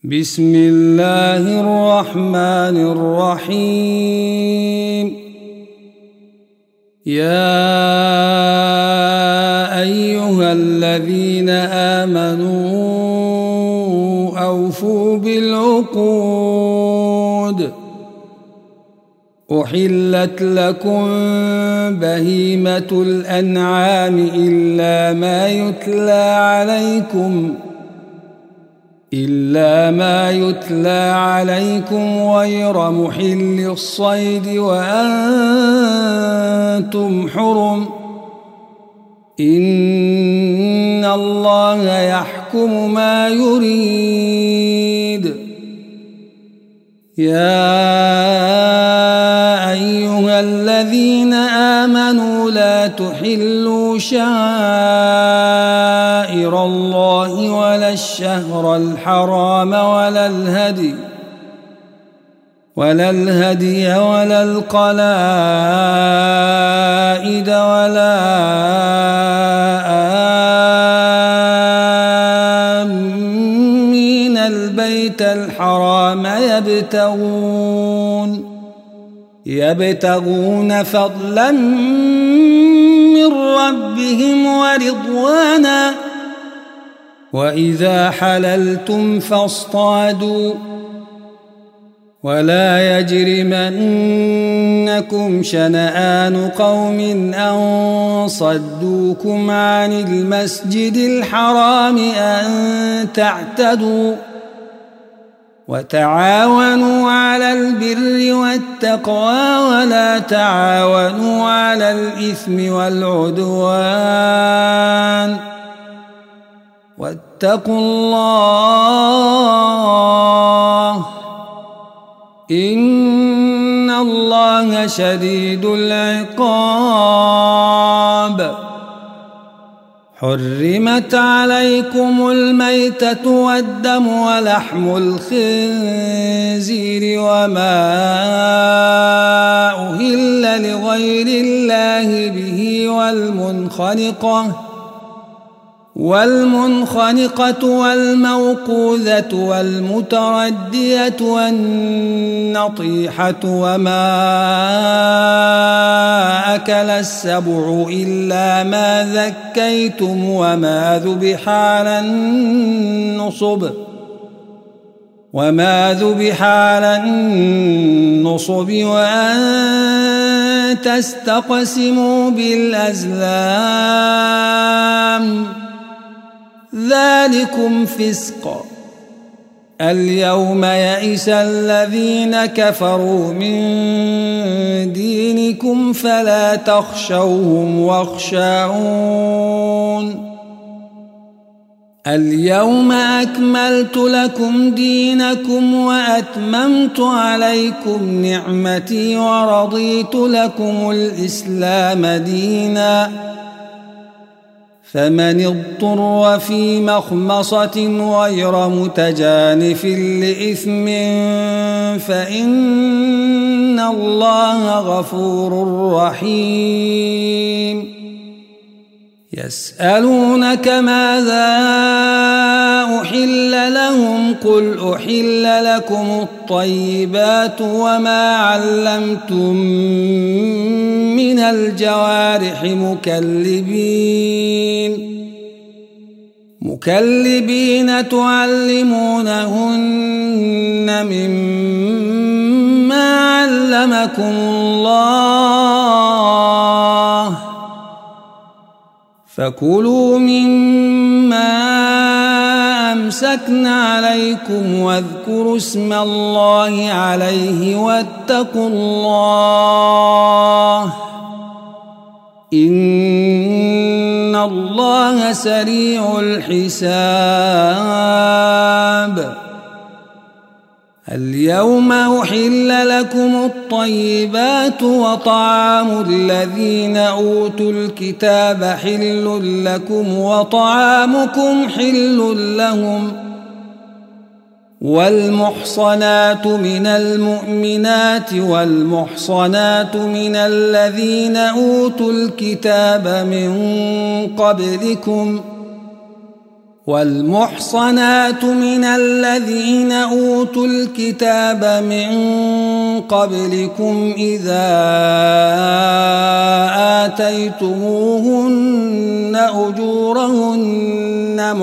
بسم الله الرحمن الرحيم. يا أيها الذين آمنوا أوفوا بالعقود. أحلت لكم بهيمة الأنعام إلا ما يتلى عليكم غير محل الصيد وأنتم حرم. إن الله يحكم ما يريد. يا أيها الذين آمنوا لا تحلوا شعائر الله ولا الشهر الحرام ولا الهدي ولا القلائد ولا آمين البيت الحرام يبتغون فضلا من ربهم ورضوانا. وإذا حللتم فاصطادوا ولا يجرمنكم شنآن قوم أن صدوكم عن المسجد الحرام أن تعتدوا. وتعاونوا على البر والتقوى ولا تعاونوا على الإثم والعدوان. واتقوا الله إن الله شديد العقاب. حرمت عليكم الميتة والدم ولحم الخنزير وما أهل لغير الله به والمنخنقة والموقوذة والمتردية والنطيحة وما أكل السبع إلا ما ذكيتم وما ذبح على النصب وأن تستقسموا بالأزلام ذلكم فسق. اليوم يئس الذين كفروا من دينكم فلا تخشوهم واخشون. اليوم أكملت لكم دينكم وأتممت عليكم نعمتي ورضيت لكم الإسلام دينا. فمن اضطر في مخمصة غير متجانف لإثم فإن الله غفور رحيم. يسألونك ماذا أحل لهم قل أحل لكم الطيبات وما علمتم من الجوارح مكلبين تعلمونهن مما علمكم الله فكلوا مما أمسكن عليكم واذكروا اسم الله عليه واتقوا الله إن الله سريع الحساب. اليوم أحل لكم الطيبات وطعام الذين أوتوا الكتاب حل لكم وطعامكم حل لهم. والمحصنات من المؤمنات والمحصنات من الذين أوتوا الكتاب من قبلكم والمحصنات من الذين أوتوا الكتاب من قبلكم إذا آتيتموهن أجورهن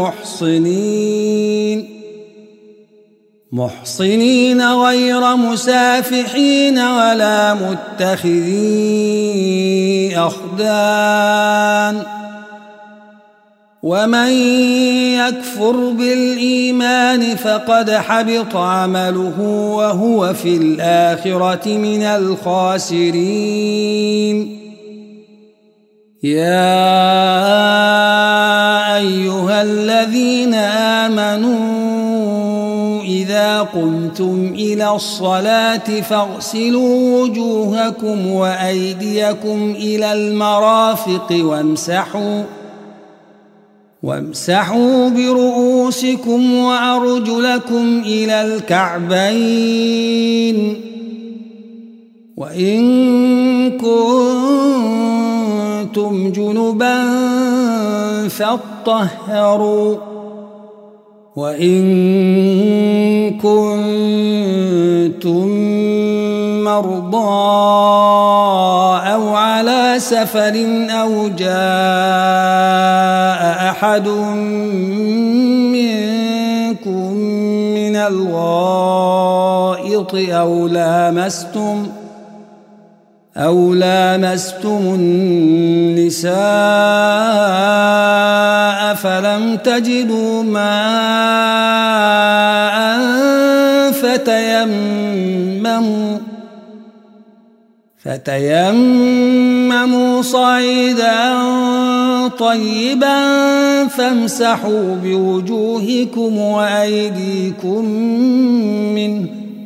محصنين غير مسافحين ولا متخذي أخدان ومن يكفر بالإيمان فقد حبط عمله وهو في الآخرة من الخاسرين يا أيها الذين آمنوا إذا قمتم إلى الصلاة فاغسلوا وجوهكم وأيديكم إلى المرافق وامسحوا برؤوسكم وأرجلكم إلى الكعبين وإن كنتم جنبا فاطهروا وإن كنتم مرضى أو على سفر أو جاء أحد منكم من الغائط أو لامستم النساء فلم تجدوا ماء فتيمموا صعيدا طيبا فامسحوا بوجوهكم وأيديكم منه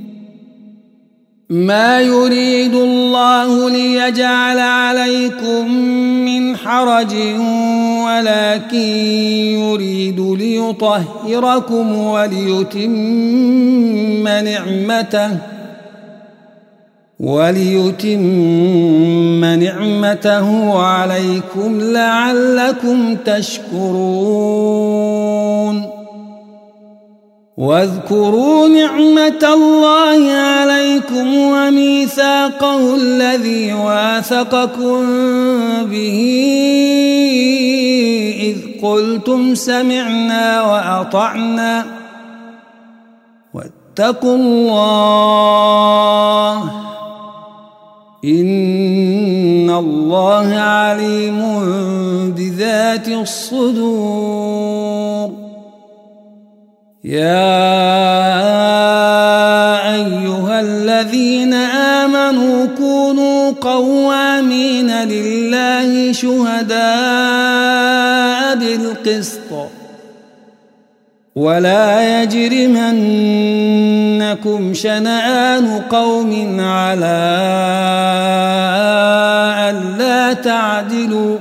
ما يريد الله ليجعل عليكم من حرج ولكن يريد ليطهركم وليتم نعمته عليكم لعلكم تشكرون واذكروا نعمة الله عليكم وميثاقه الذي واثقكم به إذ قلتم سمعنا وأطعنا واتقوا الله إن الله عليم بذات الصدور يا أيها الذين آمنوا كونوا قوامين لله شهداء بالقسط ولا يجرمنكم شنآن قوم على ألا تعدلوا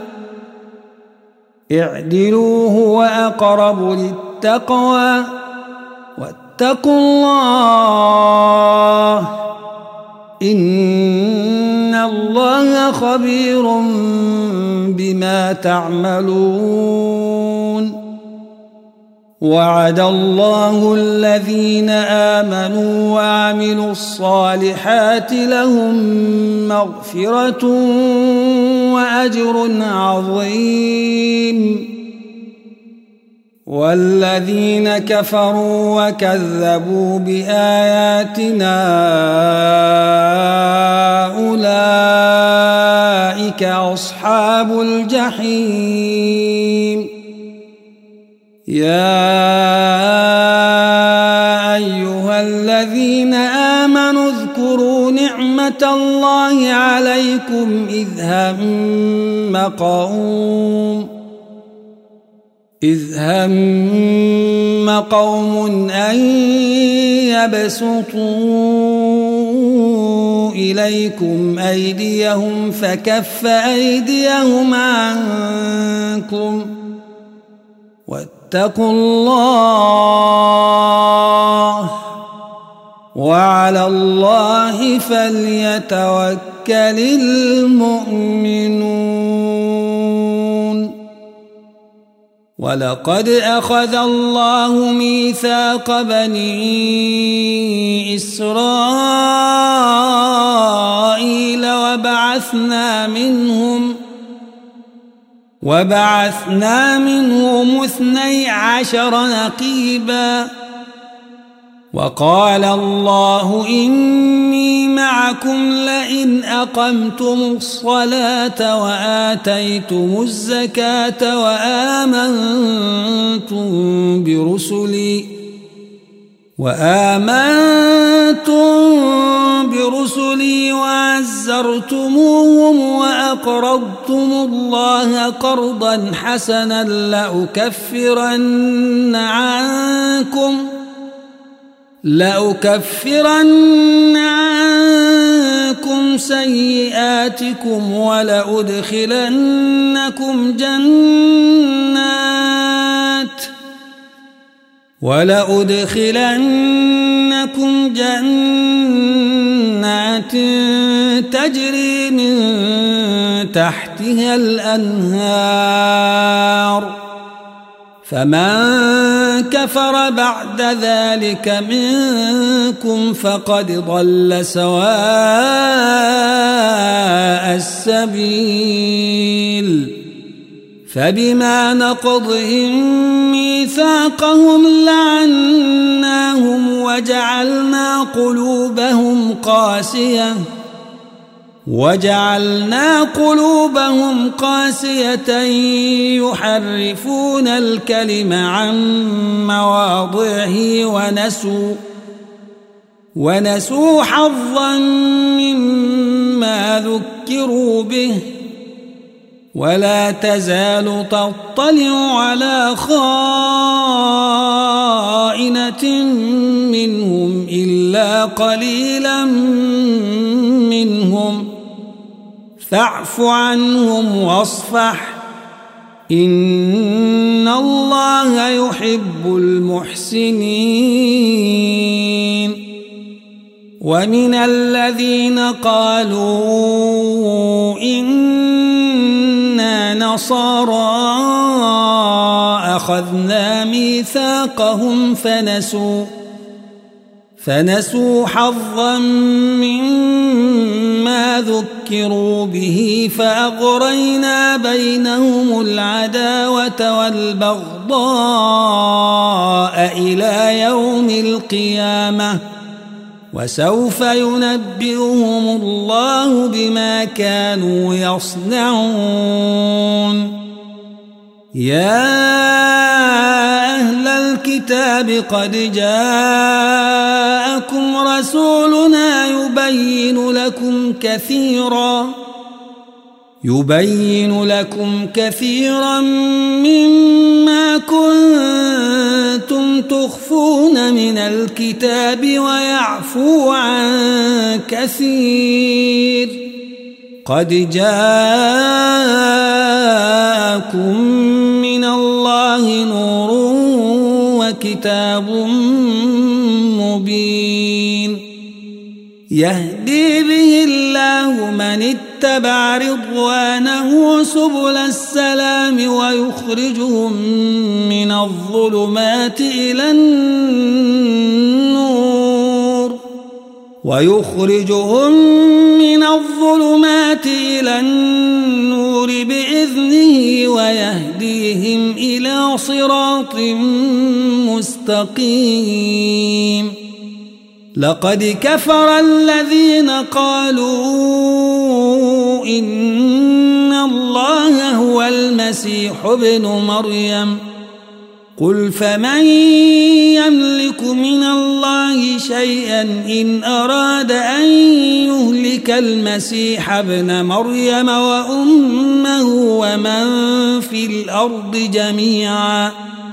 اعدلوا هو أقرب للتقوى واتقوا الله إن الله خبير بما تعملون وعد الله الذين آمنوا وعملوا الصالحات لهم مغفرة وأجر عظيم والذين كفروا وكذبوا بآياتنا أولئك أصحاب الجحيم يا أيها الذين آمنوا اذكروا نعمة الله عليكم إذ هم قوم أن يبسطوا إليكم أيديهم فكف أيديهم عنكم واتقوا الله وعلى الله فليتوكل المؤمنون ولقد أخذ الله ميثاق بني إسرائيل وبعثنا منهم 12 نقيبا وقال الله إني معكم لئن أقمتم الصلاة وآتيتم الزكاة وآمنتم برسلي وعزرتموهم وأقرضتم الله قرضا حسنا لأكفرن عنكم سيئاتكم ولأدخلنكم جنات تجري من تحتها الأنهار فمن كفر بعد ذلك منكم فقد ضل سواء السبيل فبما نقضهم ميثاقهم لعناهم وجعلنا قلوبهم قاسية يحرفون الكلم عن مواضعه ونسوا حظا مما ذكروا به ولا تزال تطلع على خائنة منهم إلا قليلا منهم فاعف عنهم واصفح إن الله يحب المحسنين ومن الذين قالوا إنا نصارى أخذنا ميثاقهم فنسوا حظا مما ذكروا به فأغرينا بينهم العداوة والبغضاء إلى يوم القيامة وسوف ينبئهم الله بما كانوا يصنعون يا أهل الكتاب قد جاءكم رسولنا يبين لكم كثيرا مما كنتم تخفون من الكتاب ويعفو عن كثير قد جاءكم من الله نور وكتاب مبين يهدي به الله من اتبع رضوانه سبل السلام ويخرجهم من الظلمات إلى النور بإذنه ويهديهم إلى صراط مستقيم لقد كفر الذين قالوا إن الله هو المسيح ابن مريم قل فمن يملك من الله شيئا إن أراد أن يهلك المسيح ابن مريم وأمه ومن في الأرض جميعا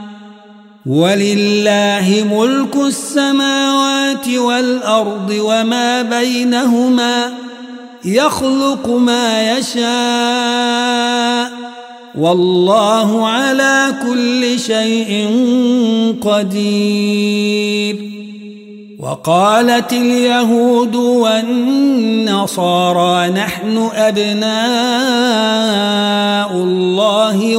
ولله ملك السماوات والأرض وما بينهما يخلق ما يشاء والله على كل شيء قدير وقالت اليهود والنصارى نحن أبناء الله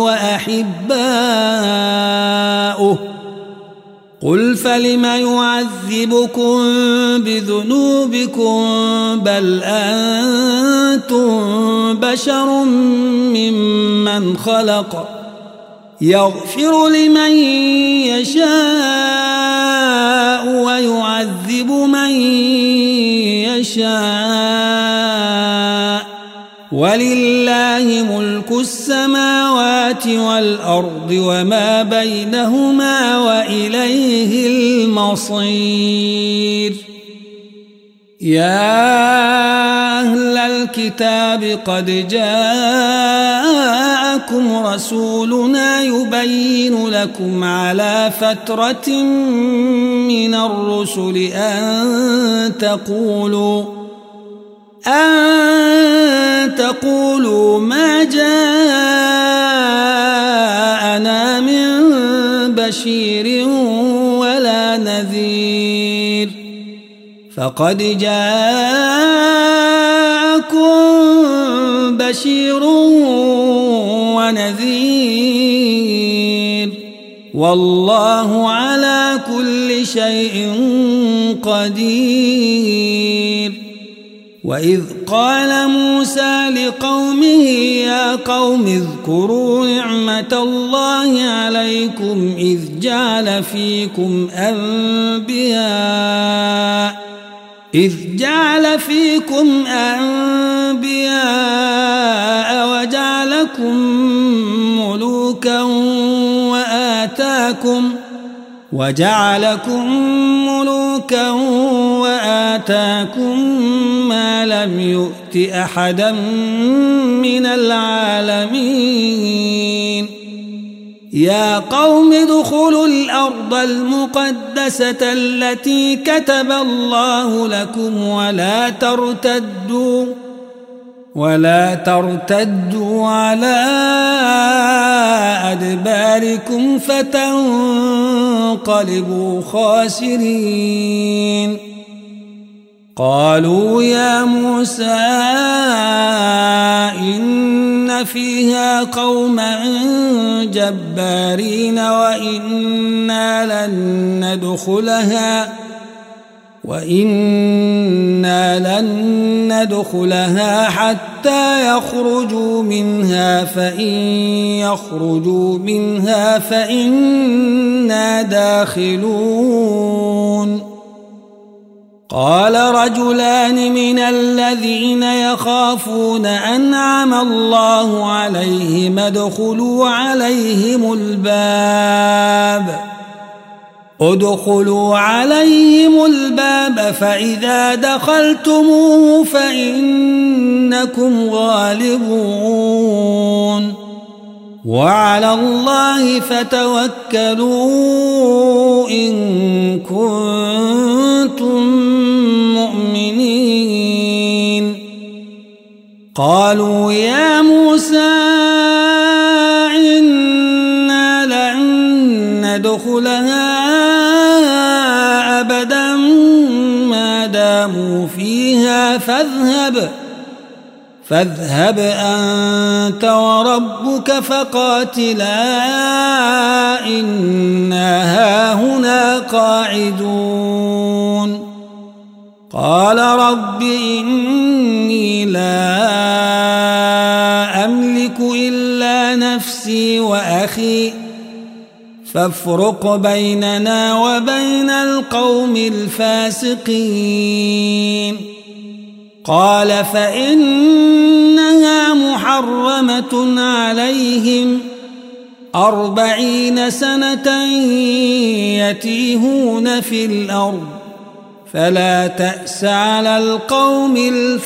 وأحباؤه قل فلم يعذبكم بذنوبكم بل أنتم بشر ممن خلق يغفر لمن يشاء ويعذب من يشاء ولله ملك السماوات والأرض وما بينهما وإليه المصير يا أهل الكتاب قد جاءكم رسولنا يبين لكم على فترة من الرسل أن تقولوا ما جاءنا من بشير ولا نذير فقد جاءكم بشير ونذير والله على كل شيء قدير وإذ قال موسى لقومه يا قوم اذكروا نعمة الله عليكم إذ جعل فيكم أنبياء وجعلكم ملوكا وآتاكم ما لم يؤت أحدا من العالمين يا قوم ادخلوا الأرض المقدسة التي كتب الله لكم ولا ترتدوا على أدباركم فتنقلبوا خاسرين قالوا يا موسى إن فيها قوما جبارين وإنا لن ندخلها حتى يخرجوا منها فإن يخرجوا منها فإنا داخلون قال رجلان من الذين يخافون أنعم الله عليهم ادخلوا عليهم الباب فإذا دخلتموه فإنكم غالبون وعلى الله فتوكلوا إن كنتم مؤمنين قالوا يا موسى إنا لن ندخلها أبدا ما داموا فيها فاذهب أنت وربك فقاتلا إنا هاهنا قاعدون قال رب إني لا أملك إلا نفسي وأخي فافرق بيننا وبين القوم الفاسقين قال فإنها محرمة عليهم 40 سنة يتيهون في الأرض فلا تأس على القوم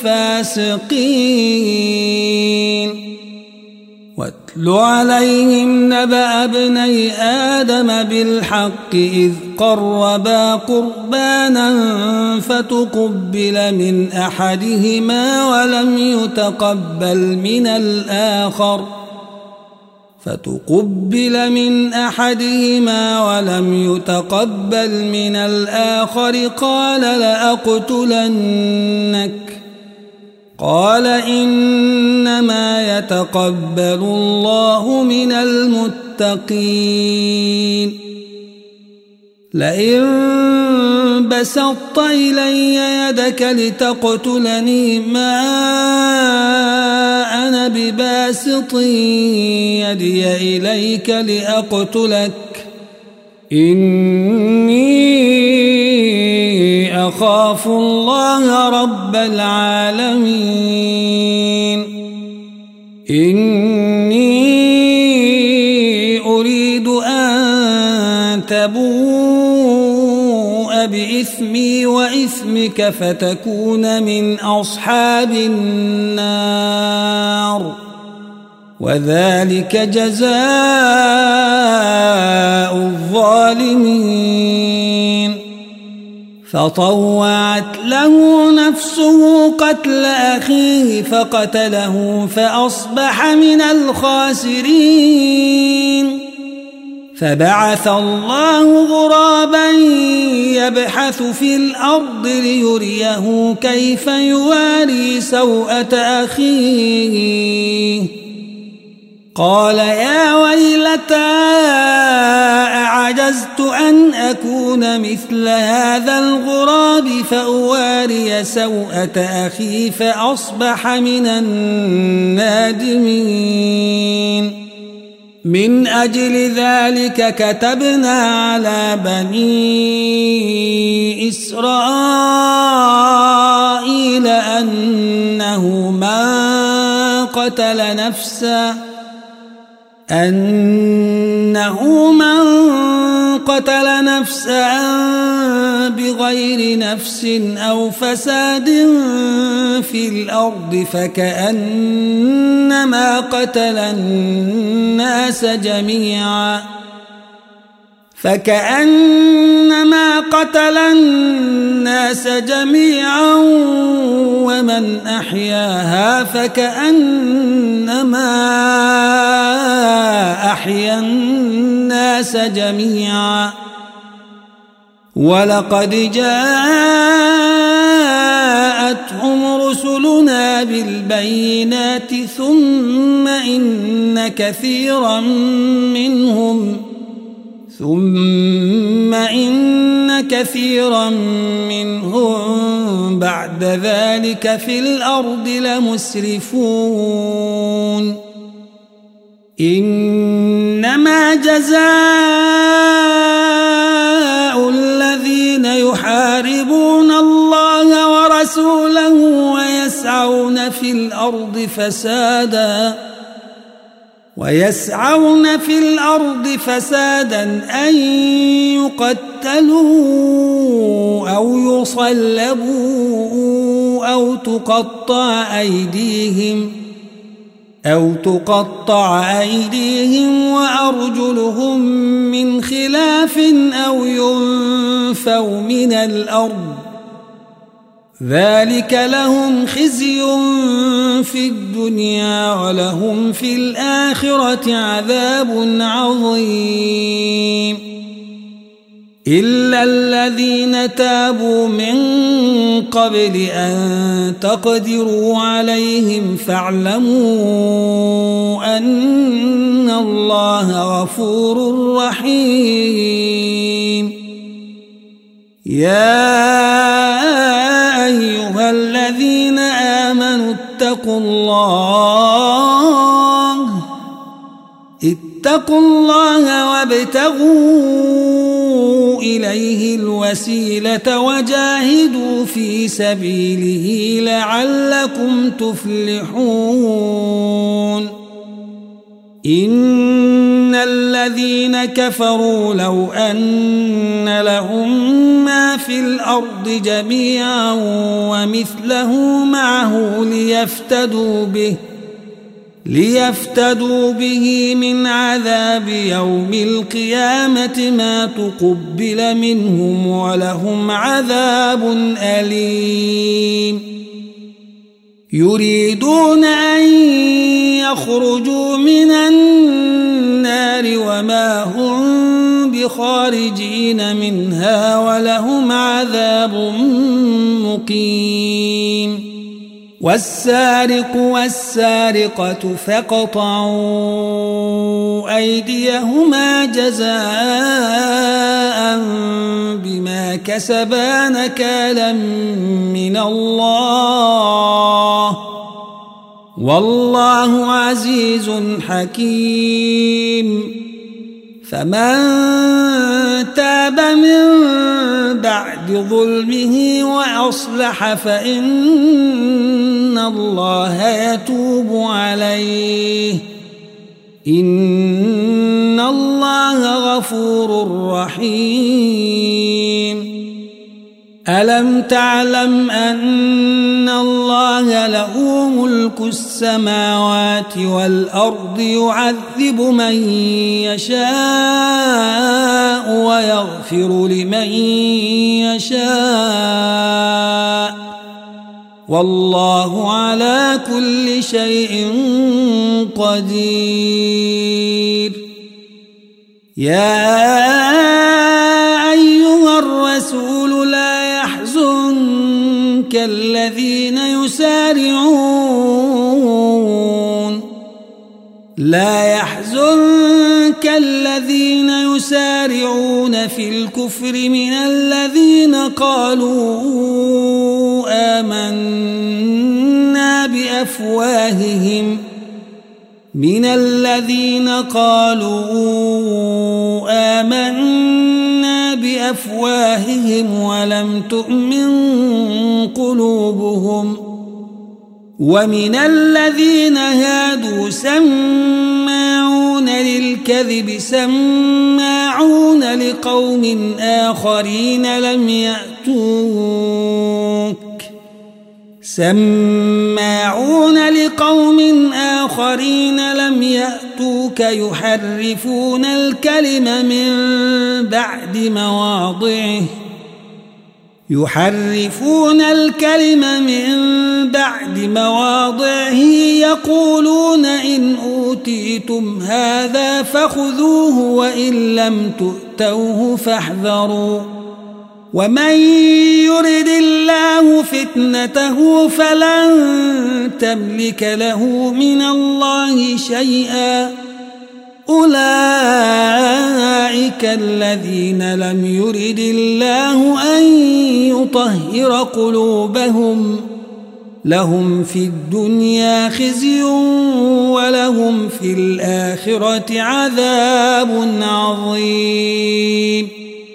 الفاسقين واتل عليهم نبأ ابني آدم بالحق إذ قربا قربانا فتقبل من أحدهما ولم يتقبل من الآخر فتقبل من أحدهما ولم يتقبل من الآخر قال لأقتلنك قال إنما يتقبل الله من المتقين لئن بسطت إلي يدك لتقتلني ما أنا بباسط يدي إليك لأقتلك إني أخاف الله رب العالمين إني أريد أن تبوء بإثمي وإثمك فتكون من أصحاب النار وذلك جزاء الظالمين فطوعت له نفسه قتل أخيه فقتله فأصبح من الخاسرين فبعث الله غرابا يبحث في الأرض ليريه كيف يواري سوءة أخيه قال يا ويلتى أعجزت أن أكون مثل هذا الغراب فأواري سوءة أخي فأصبح من النادمين من أجل ذلك كتبنا على بني إسرائيل أنه من قتل نفسا بغير نفس أو فساد في الأرض فكأنما قتل الناس جميعا ومن أحياها فكأنما أحيا الناس جميعا ولقد جاءتهم رسلنا بالبينات ثم إن كثيرا منهم بعد ذلك في الأرض لمسرفون إنما جزاء الذين يحاربون الله ورسوله ويسعون في الأرض فسادا أن يقتلوا أو يصلبوا أو تقطع أيديهم وأرجلهم من خلاف أو ينفوا من الأرض ذلك لهم خزي في الدنيا ولهم في الآخرة عذاب عظيم إلا الذين تابوا من قبل أن تقدروا عليهم فاعلموا أن الله غفور رحيم يا أيها الذين آمنوا اتقوا الله وابتغوا إليه الوسيلة وجاهدوا في سبيله لعلكم تفلحون إن الذين كفروا لو أن لهم ما في الأرض جميعا ومثله معه ليفتدوا به من عذاب يوم القيامة ما تقبل منهم ولهم عذاب أليم يريدون أن يخرجوا من النار وما هم بخارجين منها ولهم عذاب مقيم. والسارق والسارقة فاقطعوا أيديهما جزاء بما كسبا نكالا من الله والله عزيز حكيم. فمن تاب من بعد ظلمه وأصلح فإن الله يتوب عليه إن الله غفور رحيم. ألم تعلم أن الله له ملك السماوات والأرض يعذب من يشاء ويغفر لمن يشاء والله على كل شيء قدير. يا أيها الرسول لا يحزنك الذين يسارعون في الكفر من الذين قالوا آمنا بأفواههم ولم تؤمن قلوبهم ومن الذين هادوا سماعون للكذب سماعون لقوم آخرين لم يأتوك يحرفون الكلم من بعد مواضعه يقولون إن أوتيتم هذا فخذوه وإن لم تؤتوه فاحذروا ومن يرد الله فتنته فلن تملك له من الله شيئا أولئك الذين لم يرد الله أن يطهر قلوبهم لهم في الدنيا خزي ولهم في الآخرة عذاب عظيم.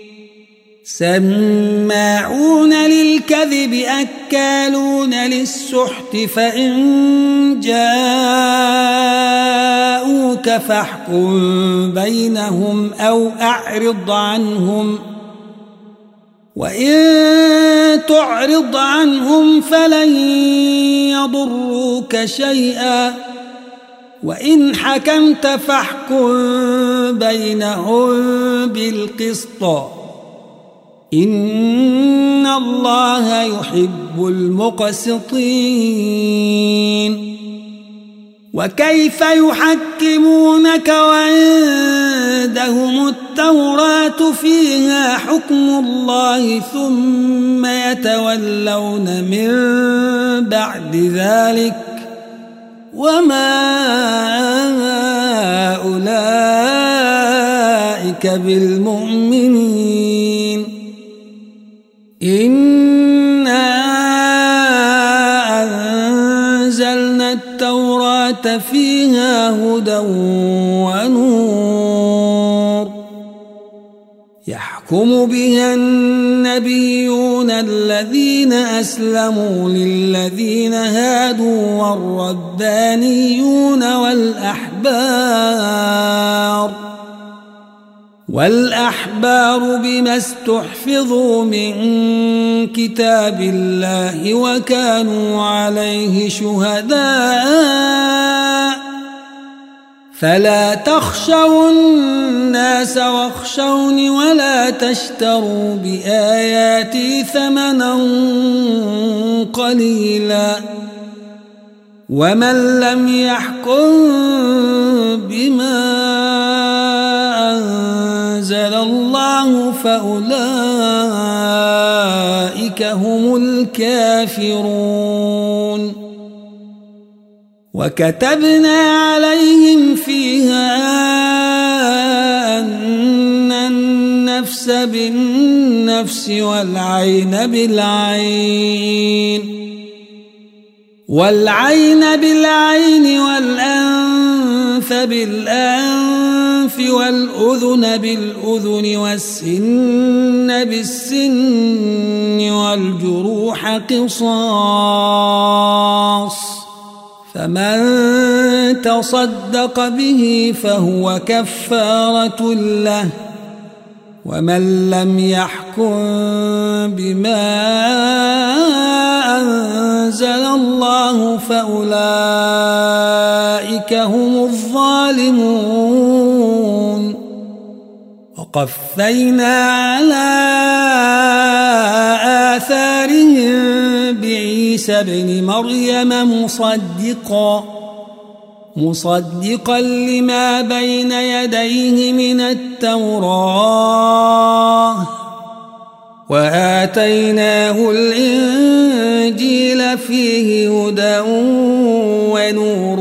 سماعون للكذب أكالون للسحت فإن جاءوك فاحكم بينهم أو أعرض عنهم وإن تعرض عنهم فلن يضروك شيئا وإن حكمت فاحكم بينهم بالقسط إن الله يحب المقسطين. وكيف يحكمونك وعندهم التوراة فيها حكم الله ثم يتولون من بعد ذلك وما أولئك بالمؤمنين. إنا أنزلنا التوراة فيها هدى ونور يحكم بها النبيون الذين أسلموا للذين هادوا والربانيون والأحبار بما استحفظوا من كتاب الله وكانوا عليه شهداء فلا تخشوا الناس واخشوني ولا تشتروا بآياتي ثمنا قليلا ومن لم يحكم بما أنزل الله فأولئك هم الكافرون. وكيف يحكمونك وعندهم التوراة فيها حكم الله ثم يتولون من بعد ذلك وما أولئك بالمؤمنين. إنا أنزلنا التوراة فيها هدى ونور يحكم بها النبيون الذين أسلموا للذين هادوا والربانيون والأحبار بما استحفظوا من كتاب الله وكانوا عليه شهداء فلا تخشوا الناس واخشوني ولا تشتروا بآياتي ثمنا قليلا ومن لم يحكم أنزل الله فأولئك هم الكافرون. وكتبنا عليهم فيها أن النفس بالنفس والعين بالعين والأنف بالأنف والأذن بالأذن والسن بالسن والجروح قصاص، فمن تصدق به فهو كفارة له، ومن لم يحكم بما أنزل الله فأولئك هم الظالمون. وقفينا على آثارهم بعيسى ابن مريم مصدقا لما بين يديه من التوراة، وآتيناه الإنجيل فيه هدى ونور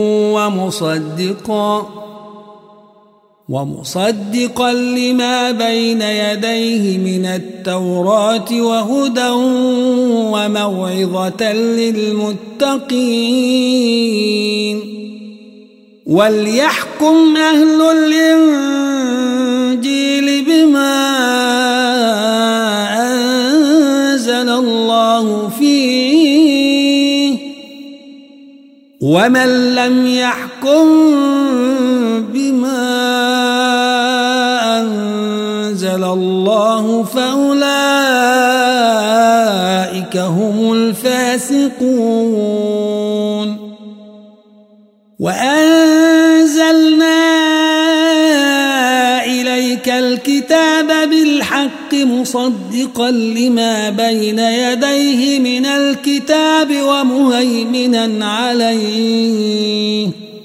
ومصدقا لما بين يديه من التوراة وهدى وموعظة للمتقين. وليحكم أهل الإنجيل بما أنزل الله فيه، ومن لم يحكم بما أنزل الله فأولئك هم الفاسقون. وأنزلنا إليك الكتاب بالحق مصدقا لما بين يديه من الكتاب ومهيمنا عليه،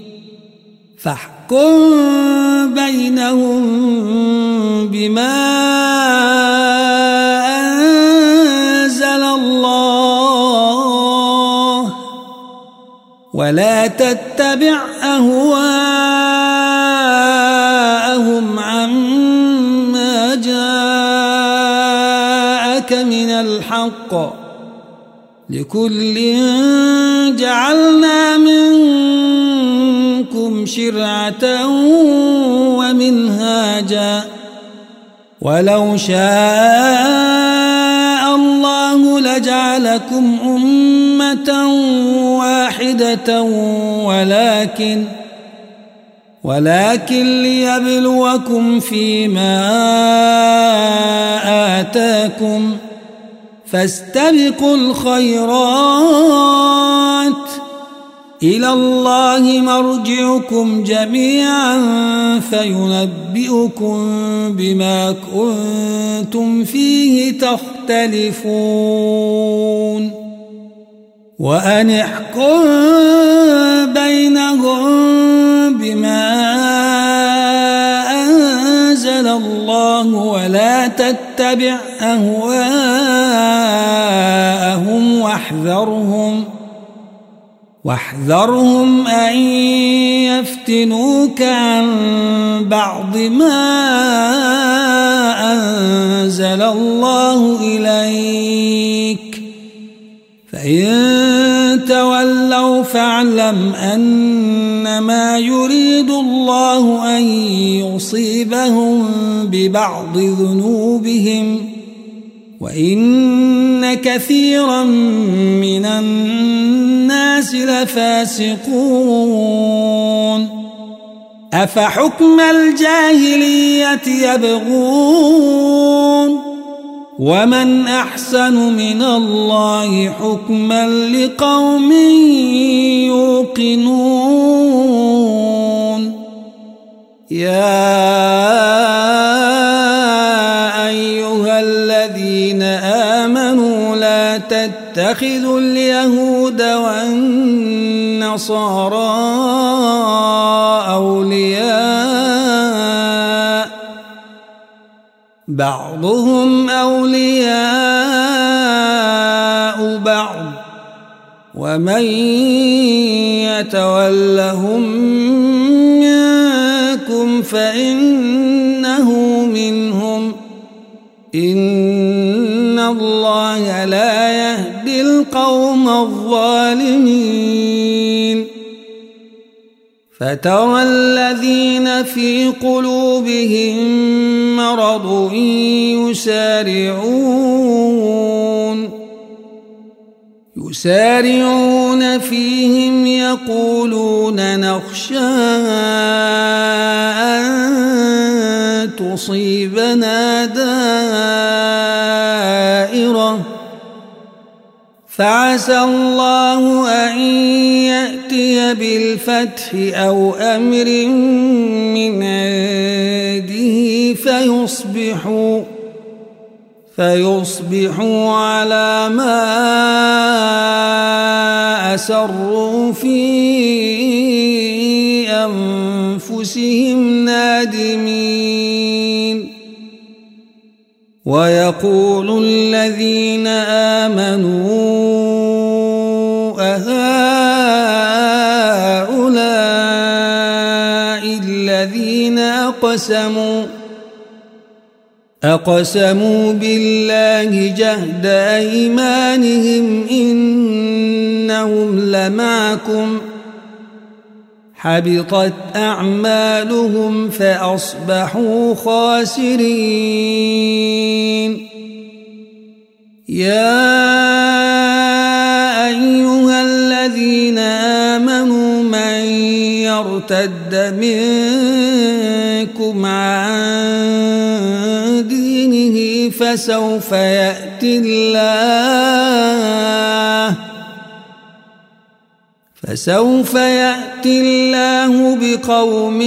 فاحكم بينهم بما أنزل الله، ولا تتبع أهواءهم عما جاءك من الحق، لكل جعلنا منكم شرعة ومنهاجا، ولو شاء الله لجعلكم أمة واحدة ولكن ليبلوكم فيما آتاكم، فاستبقوا الخيرات، إلى الله مرجعكم جميعا فينبئكم بما كنتم فيه تختلفون. وأن احكم بينهم بما أنزل الله، ولا تتبع أهواءهم واحذرهم أن يفتنوك عن بعض ما أنزل الله إليك، فإن تولوا فاعلم أنما يريد الله أن يصيبهم ببعض ذنوبهم، وإن كثيرا من الناس لفاسقون. أفحكم الجاهلية يبغون، ومن أحسن من الله حكما لقوم يوقنون. يا أيها الذين آمنوا لا تتخذوا اليهود والنصارى أولياء، بعضهم أولياء بعض ومن يتولهم منكم فإنه منهم إن الله لا يهدي القوم الظالمين فترى الذين في قلوبهم مرض يسارعون فيهم يقولون نخشى أن تصيبنا دائرة فعسى الله أن يأتي بالفتح أو أمر من عنده فيصبحوا على ما أسروا في أنفسهم نادمين ويقول الذين آمنوا أهؤلاء الذين أقسموا بالله جهد أيمانهم إنهم لمعكم حبطت أعمالهم فأصبحوا خاسرين يا أيها الذين آمنوا من يرتد منكم عن دينه فسوف يأتي الله بقوم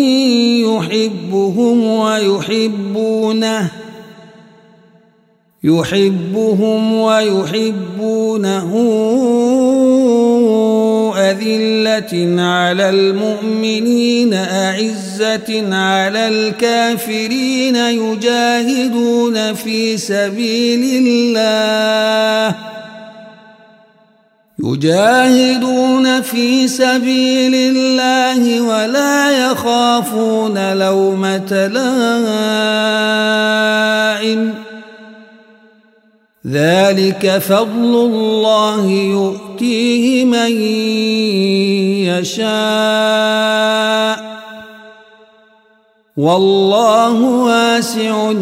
يحبهم ويحبونه أذلة على المؤمنين أعزة على الكافرين يجاهدون في سبيل الله ولا يخافون لومة لائم ذلك فضل الله يؤتيه من يشاء والله واسع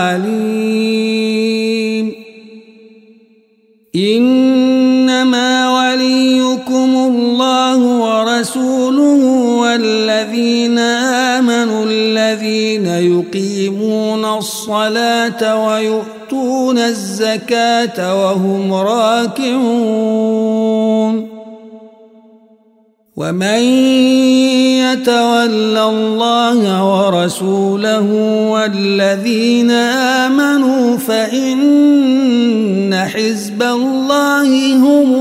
عليم إنما وليكم الله ورسوله والذين آمنوا الذين يقيمون الصلاة ويؤتون الزكاة وهم راكعون ومن يتول الله ورسوله والذين آمنوا فإن حزب الله هم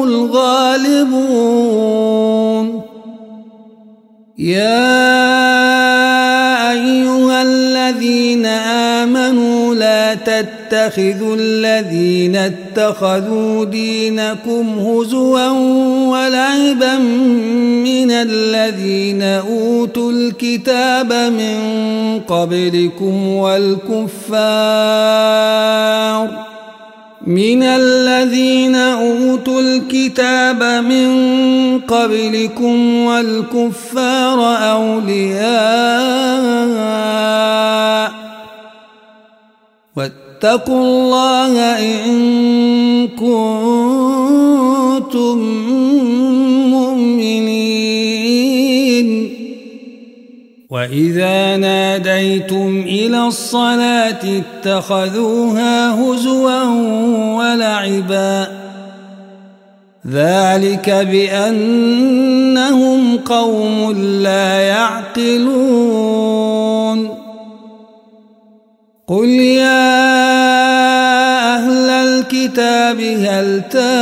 الغالبون يا أيها الذين آمنوا لا تتخذوا الذين اتخذوا دينكم هزوا ولعبا من الذين أوتوا الكتاب من قبلكم والكفار أولياء واتقوا الله إن كنتم مؤمنين وإذا ناديتم إلى الصلاة اتخذوها هزوا ولعبا ذلك بأنهم قوم لا يعقلون قل يا أهل الكتاب هل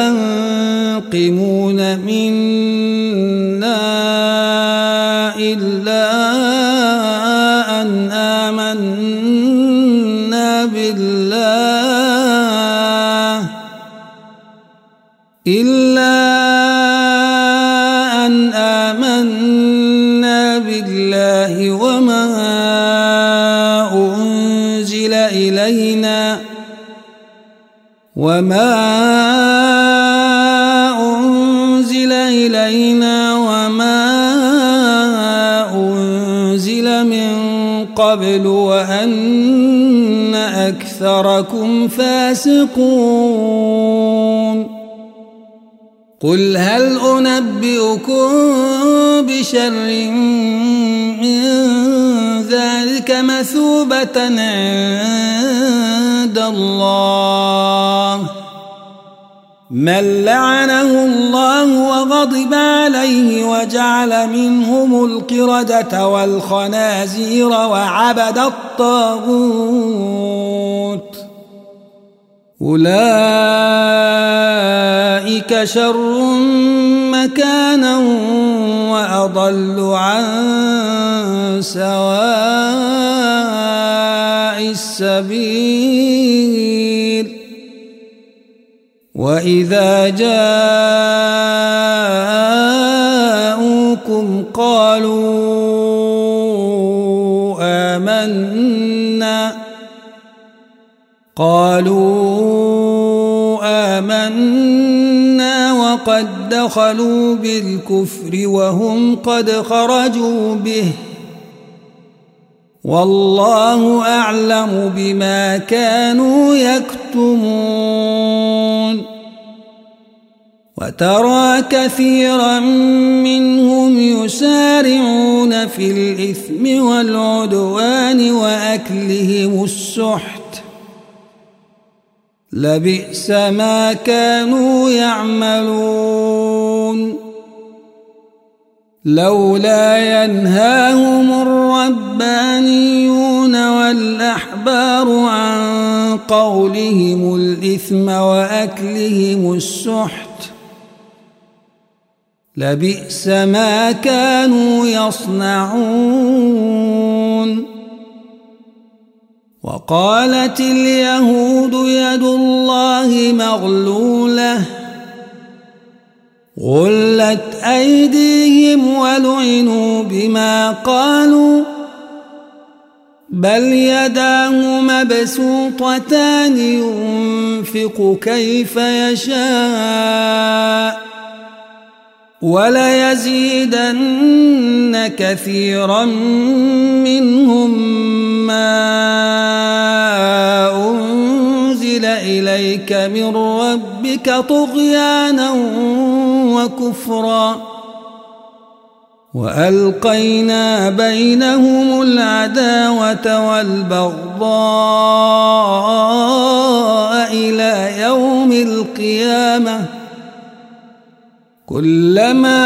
تنقمون منا إلا أن آمنا إلا أن آمنا بالله وما أنزل إلينا وما أنزل من قبل وأن أكثركم فاسقون قل هل أنبئكم بشر من ذلك مثوبة عند الله من لعنه الله وغضب عليه وجعل منهم القردة والخنازير وعبد الطاغوت أولئك شر مكانا وأضل عن سواء السبيل وإذا جاءوكم قالوا آمنا وقد دخلوا بالكفر وهم قد خرجوا به والله أعلم بما كانوا يكتمون وترى كثيرا منهم يسارعون في الإثم والعدوان وأكلهم السحت لبئس ما كانوا يعملون لولا ينهاهم الربانيون والأحبار عن قولهم الإثم وأكلهم السحت لبئس ما كانوا يصنعون وقالت اليهود يد الله مغلولة غلت أيديهم ولعنوا بما قالوا بل يداه مبسوطتان ينفق كيف يشاء وليزيدن كثيرا منهم ما أنزل إليك من ربك طغيانا وكفرا وألقينا بينهم العداوة والبغضاء إلى يوم القيامة كلما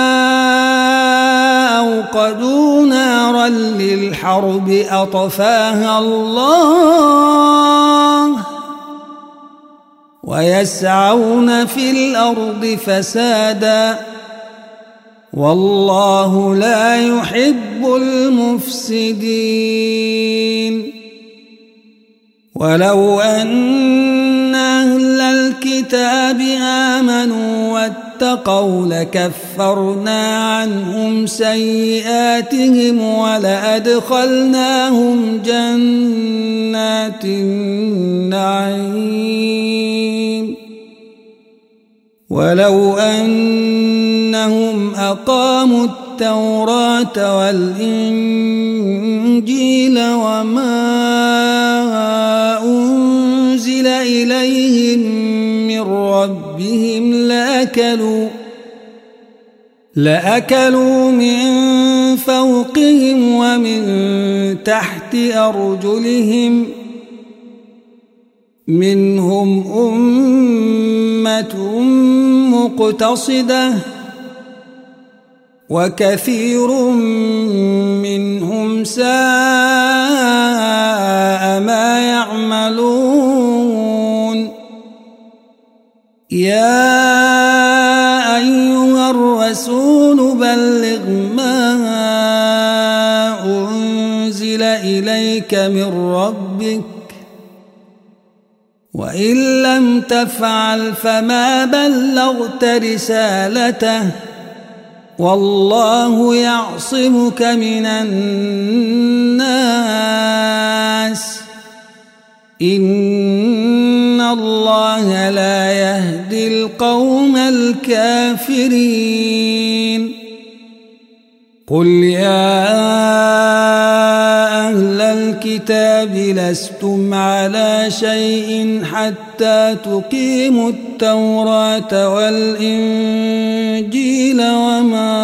أوقدوا نارا للحرب أطفاها الله ويسعون في الأرض فسادا والله لا يحب المفسدين ولو أن أهل الكتاب آمنوا واتقوا لكفرنا عنهم سيئاتهم ولأدخلناهم جنات النعيم ولو أنهم أقاموا التوراة والإنجيل وما أنزل إليهم من ربهم لأكلوا من فوقهم ومن تحت أرجلهم منهم أمة مقتصدة وكثير منهم ساء ما يعملون يا أيها الرسول بلغ ما أنزل إليك من ربك وإن لم تفعل فما بلغت رسالته والله يعصمك من الناس إن الله لا يهدي القوم الكافرين قل يا أهل الكتاب لستم على شيء حتى تقيموا التوراة والإنجيل وما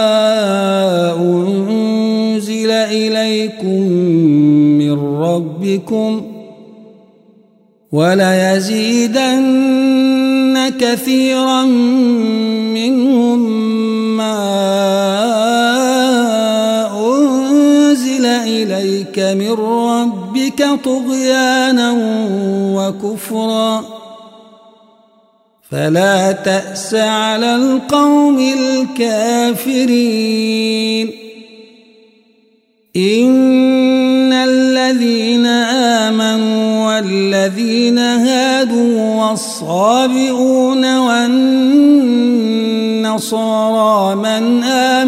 أنزل إليكم من ربكم وليزيدن كثيرا منهم ما أنزل إليك من ربك طغيانا وكفرا فلا تأس على القوم الكافرين إن الذين آمنوا والذين هادوا والصابئون والنصارى من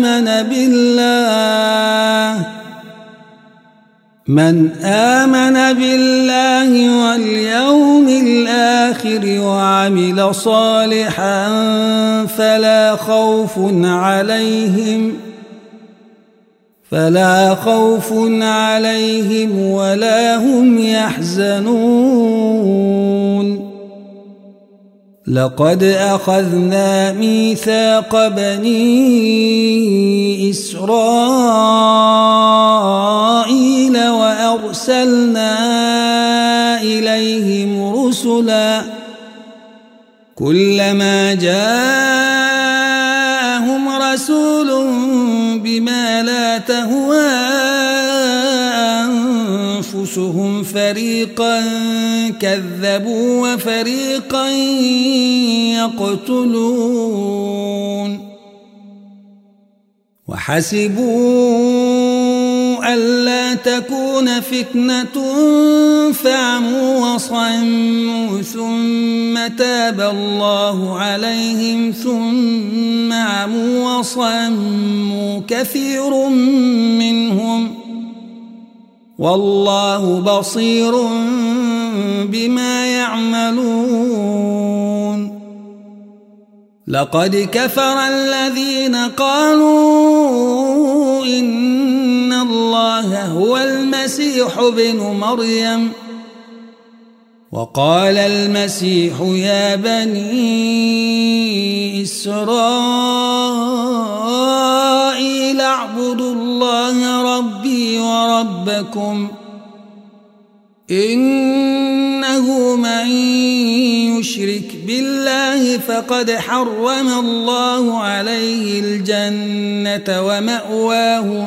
آمن بالله واليوم الآخر وعمل صالحا فلا خوف عليهم ولا هم يحزنون لقد أخذنا ميثاق بني إسرائيل وأرسلنا إليهم رسلا كلما جاءهم رسول بما لا تهوى أنفسهم فريقا كذبوا وفريقا يقتلون وحسبوا ألا تكون فتنة فعموا وصموا ثم تاب الله عليهم ثم عموا وصموا كثير منهم والله بصير بما يعملون لقد كفر الذين قالوا إن الله هو المسيح ابن مريم وقال المسيح يا بني إسرائيل اعبدوا الله ربي وربكم إنه من يشرك بالله فقد حرم الله عليه الجنة ومأواه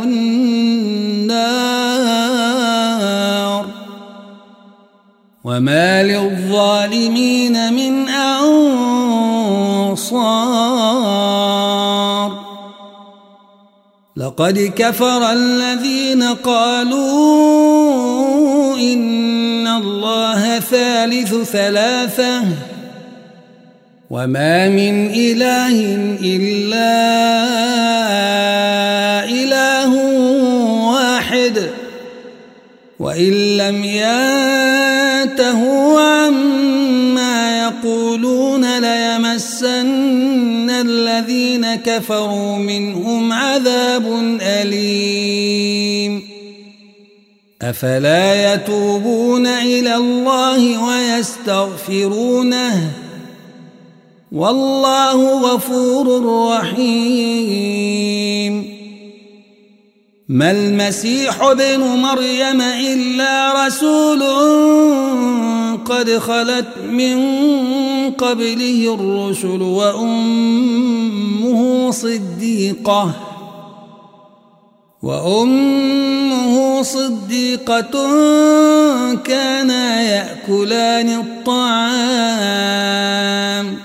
النار وما للظالمين من أنصار لقد كفر الذين قالوا إن الله ثالث ثلاثة وما من إله إلا إله واحد وإن لم ينتهوا عما يقولون ليمسن الذين كفروا منهم عذاب أليم أفلا يتوبون إلى الله ويستغفرونه والله غفور رحيم ما المسيح ابن مريم إلا رسول قد خلت من قبله الرسل وأمه صديقة كانا يأكلان الطعام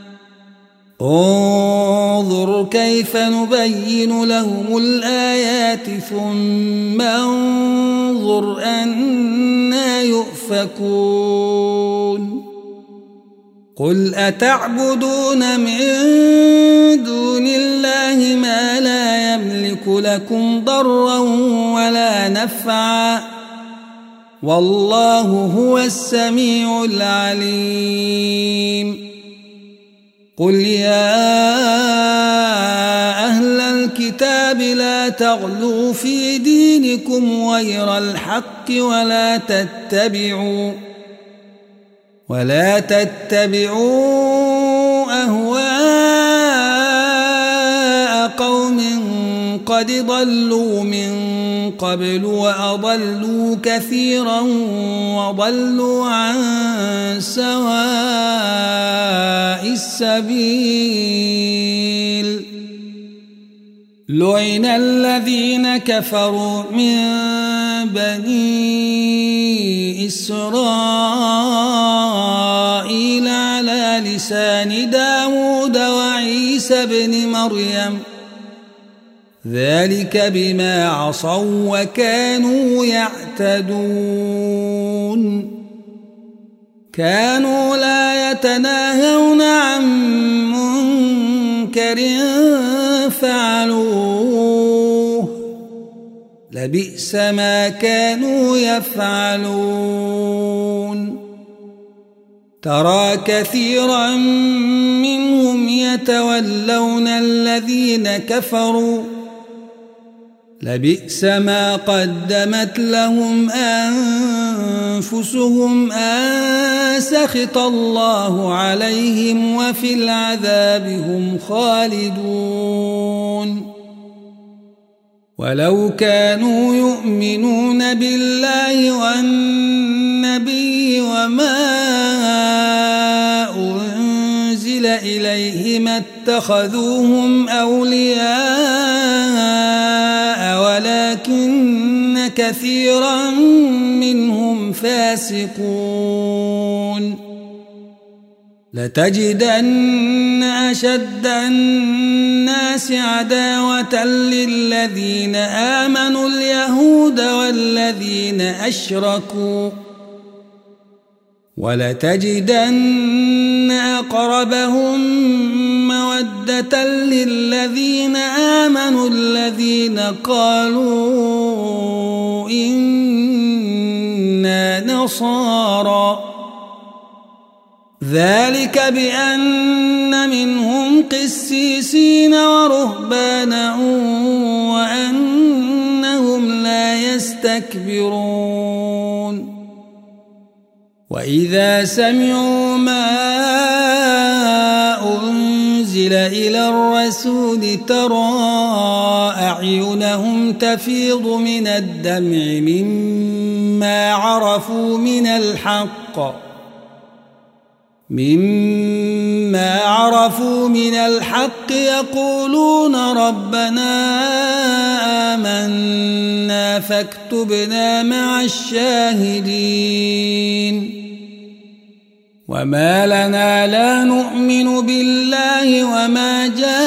انظر كيف نبين لهم الآيات ثم انظر أنى يؤفكون قل أتعبدون من دون الله ما لا يملك لكم ضرا ولا نفعا والله هو السميع العليم قل يا أهل الكتاب لا تغلوا في دينكم غير الحق ولا تتبعوا أهواء قوم قد ضلوا من قبل وأضلوا كثيرا وضلوا عن سواء السبيل لعن الذين كفروا من بني إسرائيل على لسان داود وعيسى بن مريم ذلك بما عصوا وكانوا يعتدون كانوا لا يتناهون عن منكر فعلوه لبئس ما كانوا يفعلون ترى كثيرا منهم يتولون الذين كفروا لبئس ما قدمت لهم أنفسهم أن سخط الله عليهم وفي العذاب هم خالدون ولو كانوا يؤمنون بالله والنبي وما أنزل إليه ما اتخذوهم أولياء ولكن كثيرا منهم فاسقون لتجدن أشد الناس عداوة للذين آمنوا اليهود والذين أشركوا ولتجدن أقربهم مودة للذين آمنوا الذين قالوا إنا نصارى ذلك بأن منهم قسيسين ورهبانا وأنهم لا يستكبرون وإذا سمعوا ما أنزل إلى الرسول ترى أعينهم تفيض من الدمع مما عرفوا من الحق يقولون ربنا آمنا فاكتبنا مع الشاهدين وما لنا لا نؤمن بالله وما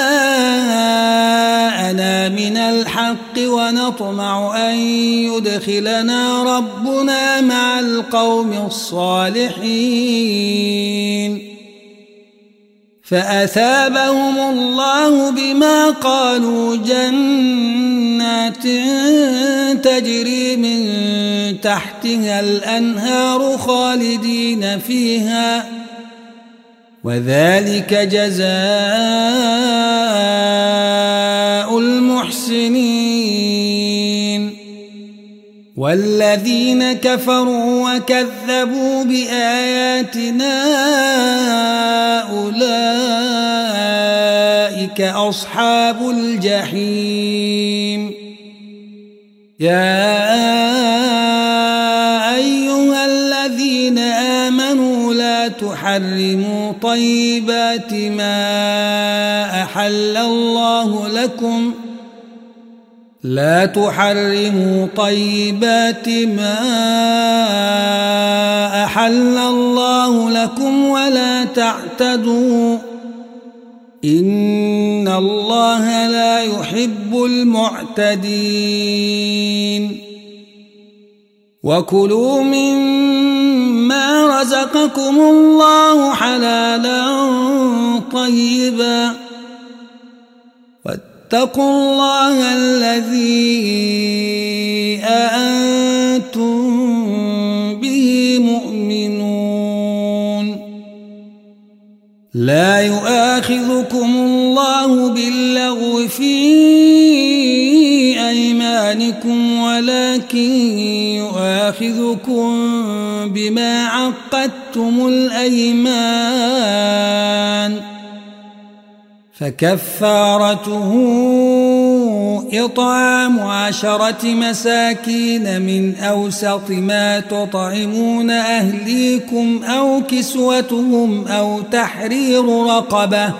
جاءنا من الحق ونطمع أن يدخلنا ربنا مع القوم الصالحين فأثابهم الله بما قالوا جنات تجري من تحتها الأنهار خالدين فيها وذلك جزاء المحسنين والذين كفروا وكذبوا بآياتنا أولئك أصحاب الجحيم يا أيها الذين آمنوا لا تحرموا طيبات ما أحل الله لكم ولا تعتدوا إن الله لا يحب المعتدين وكلوا مما مما رزقكم الله حلالا طيبا واتقوا الله الذي أنتم به مؤمنون. لا يؤاخذكم الله باللغو في أيمانكم ولكن يؤاخذكم بما عقدتم الأيمان فكفارته إطعام 10 مساكين من أوسط ما تطعمون أهليكم أو كسوتهم أو تحرير رقبة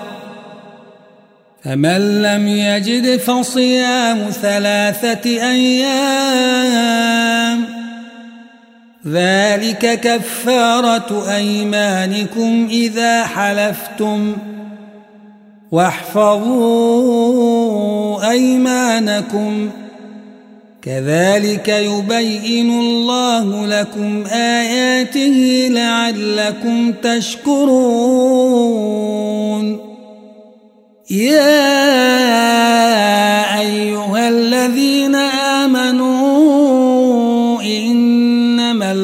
فمن لم يجد فصيام 3 أيام ذلك كفارة أيمانكم إذا حلفتم واحفظوا أيمانكم كذلك يبين الله لكم آياته لعلكم تشكرون. يا أيها الذين آمنوا إنما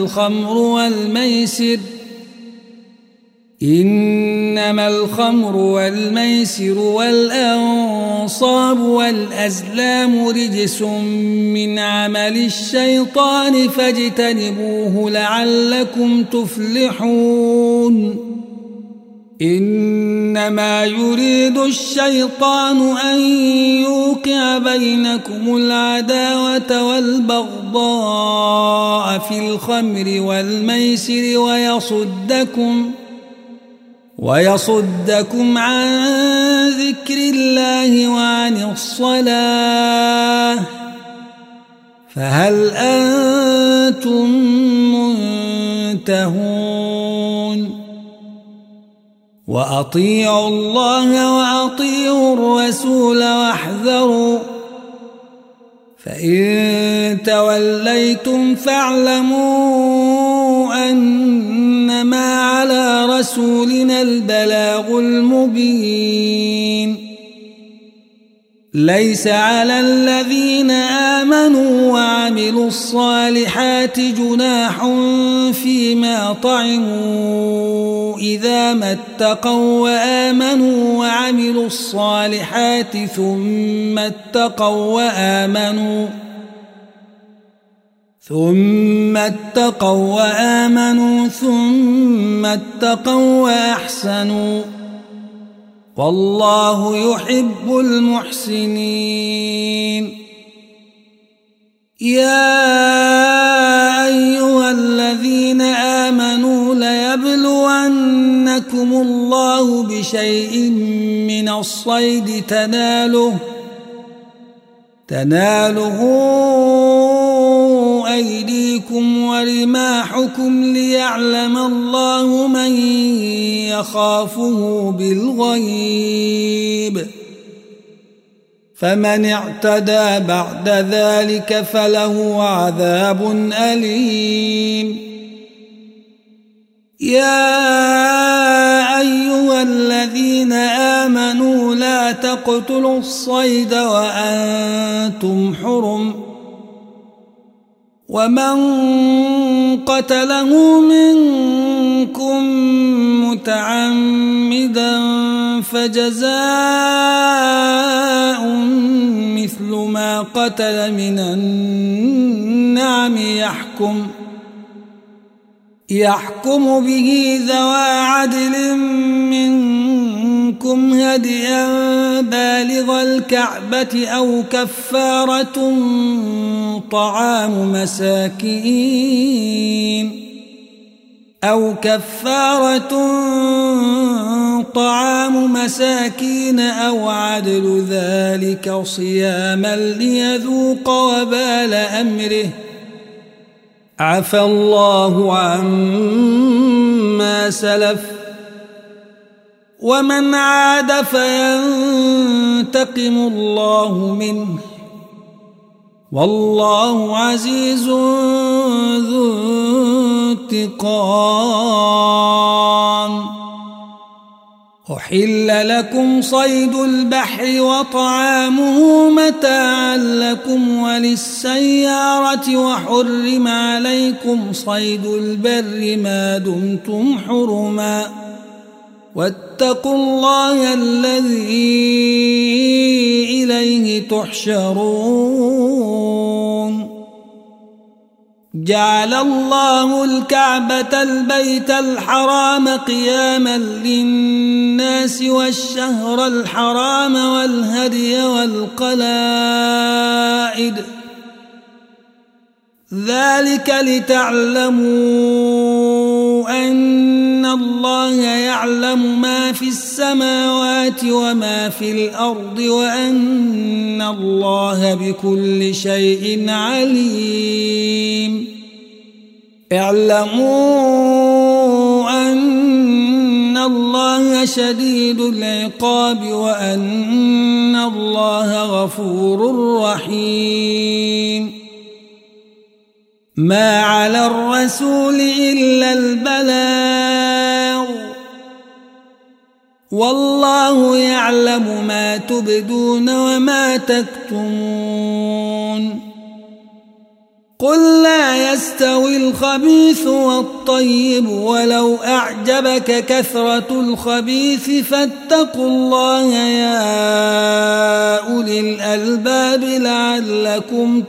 الخمر والميسر والأنصاب والأزلام رجس من عمل الشيطان فاجتنبوه لعلكم تفلحون. إنما يريد الشيطان أن يوقع بينكم العداوة والبغضاء في الخمر والميسر ويصدكم عن ذكر الله وعن الصلاة فهل أنتم منتهون؟ وأطيعوا الله وأطيعوا الرسول واحذروا فإن توليتم فاعلموا أنما على رسولنا البلاغ المبين. ليس على الذين آمنوا وعملوا الصالحات جناح فيما طعموا إذا ما اتقوا وآمنوا وعملوا الصالحات ثم اتقوا وآمنوا ثم اتقوا وأحسنوا والله يحب المحسنين. يا أيها الذين آمنوا ليبلونكم الله بشيء من الصيد تناله أيديكم ورماحكم ليعلم الله من يخافه بالغيب فمن اعتدى بعد ذلك فله عذاب أليم. يا أيها الذين آمنوا لا تقتلوا الصيد وأنتم حرم ومن قتله منكم متعمدا فجزاء مثل ما قتل من النعم يحكم به ذوى عدل منكم هديا بالغ الكعبة أو كفارة طعام مساكين أو عدل ذلك صياما ليذوق وبال أمره عفى الله عما سلف ومن عاد فينتقم الله منه والله عزيز ذو انتقام. أحل لكم صيد البحر وطعامه متاعا لكم وللسيارة وحرم عليكم صيد البر ما دمتم حرما واتقوا الله الذي إليه تحشرون. جعل الله الكعبة البيت الحرام قياما للناس والشهر الحرام والهدي والقلائد ذلك لتعلموا أن الله يعلم ما في السماوات وما في الأرض وأن الله بكل شيء عليم. اعلموا أن الله شديد العقاب وأن الله غفور رحيم. ما على الرسول إلا البلاغ والله يعلم ما تبدون وما تكتمون. قل لا يستوي الخبيث والطيب ولو أعجبك كثرة الخبيث فاتقوا الله يا أولي الألباب لعلكم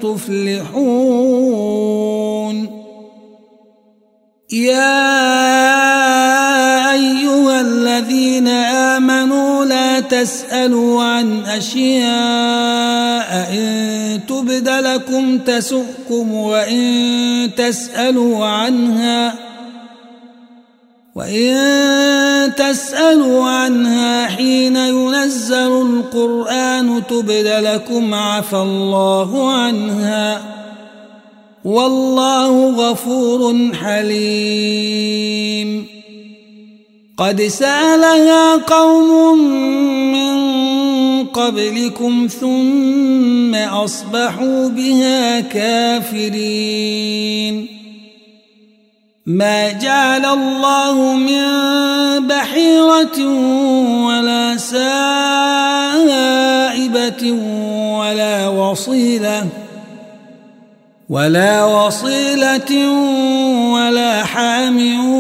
تفلحون. يا أيها الذين آمنوا لا تسألوا عن أشياء إن تبد لكم تسؤكم وإن تسألوا عنها حين ينزل القرآن تبد لكم عفى الله عنها والله غفور حليم. قد سألها قوم من قبلكم ثم أصبحوا بها كافرين. ما جعل الله من بحيرة ولا سائبة ولا وصيلة ولا حام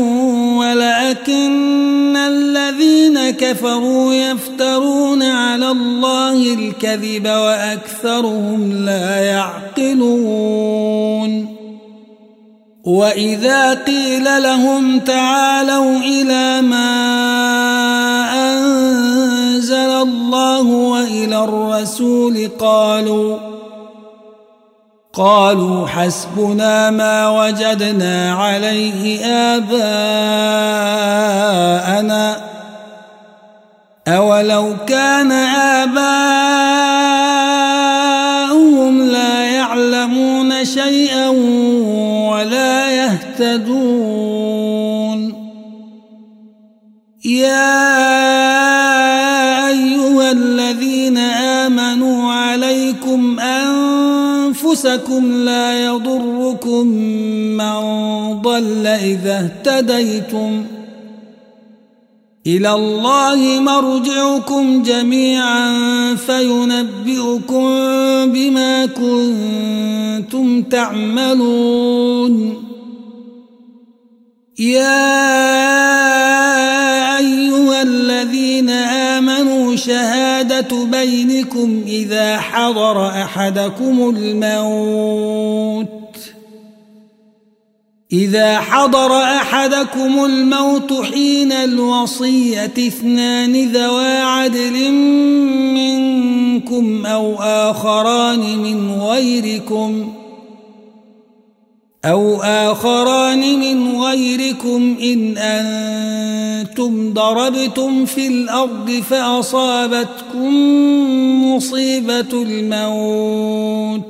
ولكن الذين كفروا يفترون على الله الكذب وأكثرهم لا يعقلون. وإذا قيل لهم تعالوا إلى ما أنزل الله وإلى الرسول قالوا حسبنا ما وجدنا عليه آباءنا أولو كان آباؤهم لا يعلمون شيئا ولا يهتدون. يا أيها الذين آمنوا عليكم أنفسكم لا يضركم من ضل إذا اهتديتم إلى الله مرجعكم جميعا فينبئكم بما كنتم تعملون. يا أيها الذين آمنوا شهادة بينكم إذا حضر أحدكم الموت حين الوصية 2 ذوى عدل منكم أو آخران من غيركم إن أنتم ضربتم في الأرض فأصابتكم مصيبة الموت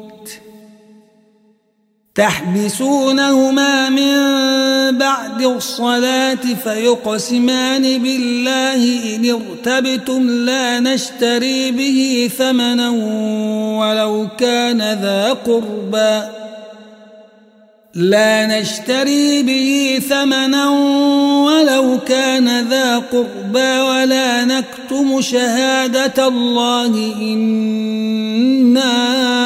تحبسونهما من بعد الصلاة فيقسمان بالله إن ارتبتم لا نشتري به ثمنا ولو كان ذا قربى لا نشتري به ثمنا ولو كان ذا قربى ولا نكتم شهادة الله إنا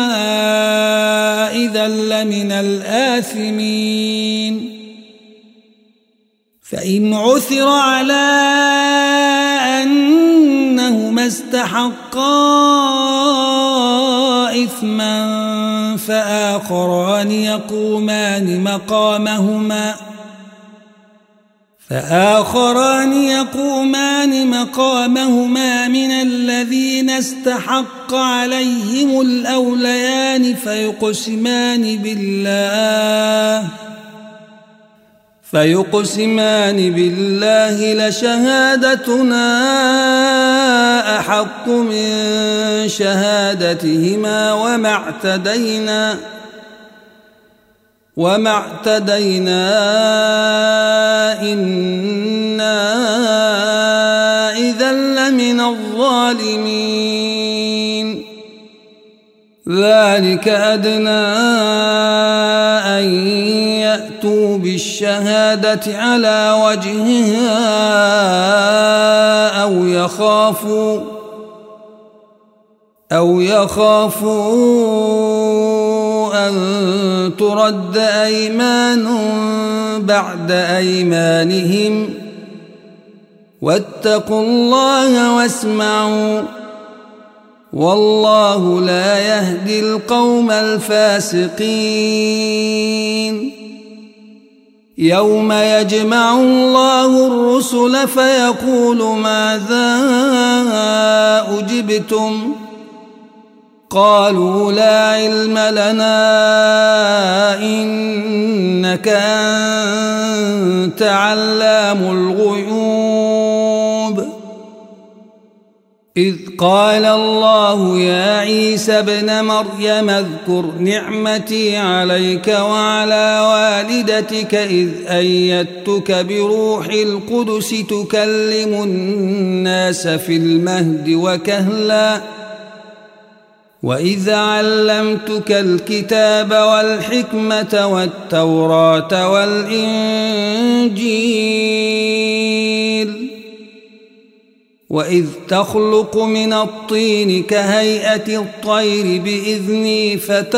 إذا لمن الآثمين فإن عثر على أنهما استحقا إثما فآخران يقومان مقامهما من الذين استحق عليهم الأوليان فيقسمان بالله لشهادتنا أحق من شهادتهما وما اعتدينا إنا إذا لمن الظالمين ذلك أدنى أن يأتوا بالشهادة على وجهها أو يخافوا أن ترد أيمان بعد أيمانهم واتقوا الله واسمعوا والله لا يهدي القوم الفاسقين يوم يجمع الله الرسل فيقول ماذا أجبتم قالوا لا علم لنا إنك أنت علام الغيوب إذ قال الله يا عيسى ابن مريم اذكر نعمتي عليك وعلى والدتك إذ أيدتك بروح القدس تكلم الناس في المهد وكهلا وإذ علمتك الكتاب والحكمة والتوراة والإنجيل وإذ تخلق من الطين كهيئة الطير بإذني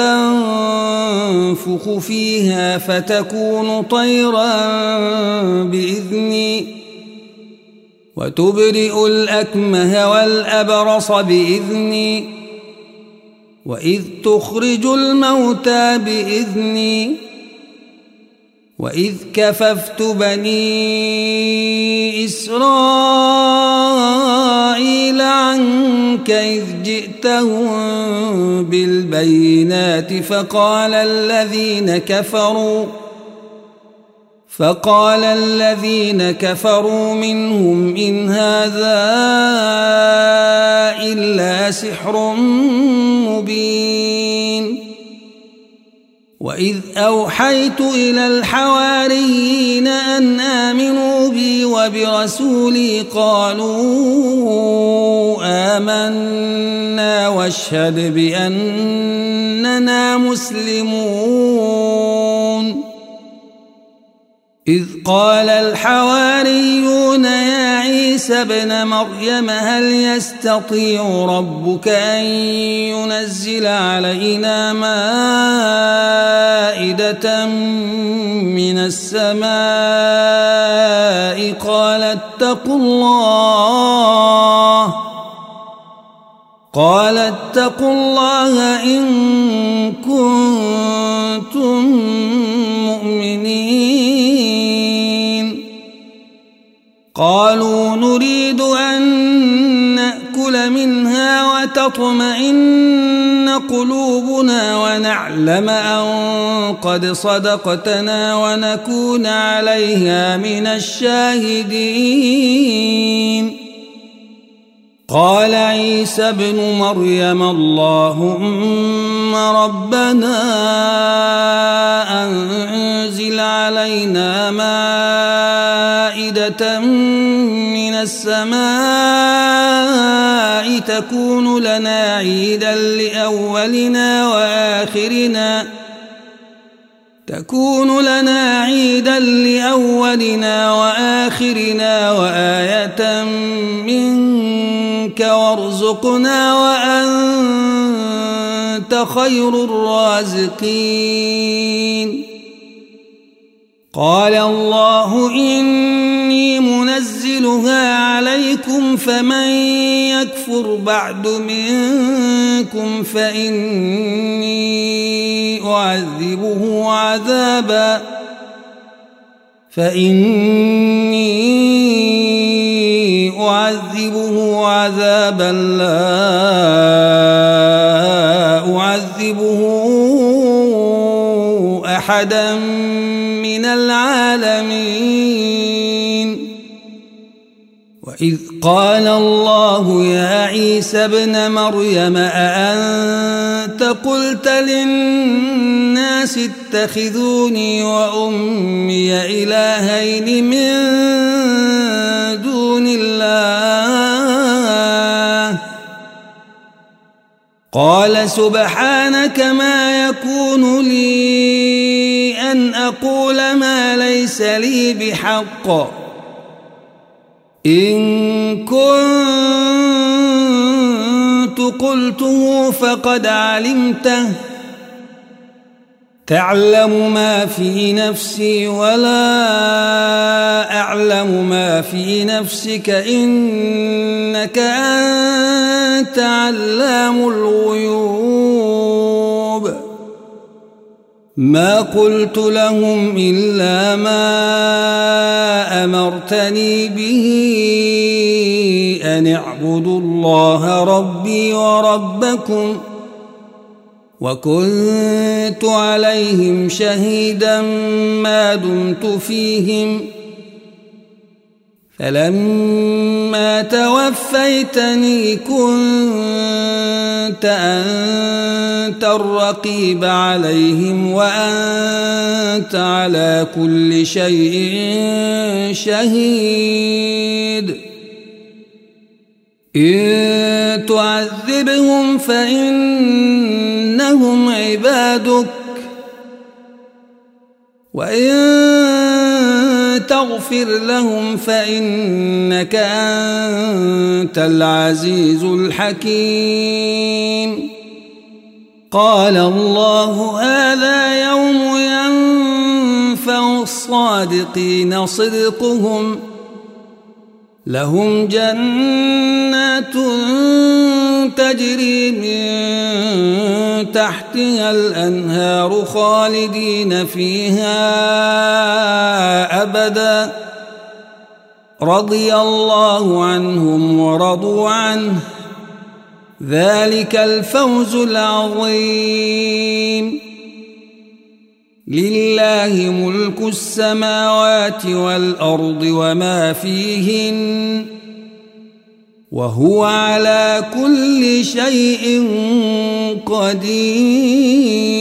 فتنفخ فيها فتكون طيرا بإذني وتبرئ الأكمه والأبرص بإذني وإذ تخرج الموتى بإذني وإذ كففت بني إسرائيل عنك إذ جئتهم بالبينات فقال الذين كفروا منهم إن هذا إلا سحر مبين وإذ أوحيت إلى الحواريين أن آمنوا بي وبرسولي قالوا آمنا واشهد بأننا مسلمون إذ قال الحواريون يا عيسى ابن مريم هل يستطيع ربك أن ينزل علينا مائدة من السماء قال اتقوا الله إن كنتم مؤمنين قالوا نريد أن نأكل منها وتطمئن قلوبنا ونعلم أن قد صدقتنا ونكون عليها من الشاهدين قال عيسى ابن مريم اللهم ربنا أنزل علينا مائدة من السماء تكون لنا عيدا لأولنا وآخرنا تكون لنا عيدا لأولنا وآخرنا وآية منك وارزقنا وأنت خير الرازقين قال الله إني منزلها عليكم فمن يكفر بعد منكم فإني أعذبه عذابا لا أعذبه أحدا من العالمين وإذ قال الله يا عيسى ابن مريم أأنت قلت للناس اتخذوني وأمي إلهين من دون الله قال سبحانك ما يكون لي أن أقول ما ليس لي بحق إن كنت قلته فقد علمته تعلم ما في نفسي ولا أعلم ما في نفسك إنك أنت علام الغيوب ما قلت لهم إلا ما أمرتني به أن اعبدوا الله ربي وربكم وكنت عليهم شهيدا ما دمت فيهم فلما توفيتني كنت أنت الرقيب عليهم وأنت على كل شيء شهيد إن تعذبهم فإنهم عبادك وإن تغفر لهم فإنك أنت العزيز الحكيم قال الله هذا يوم ينفع الصادقين صدقهم لهم جنات تجري من تحتها الأنهار خالدين فيها أبدا رضي الله عنهم ورضوا عنه ذلك الفوز العظيم لله ملك السماوات والأرض وما فيهن وهو على كل شيء قدير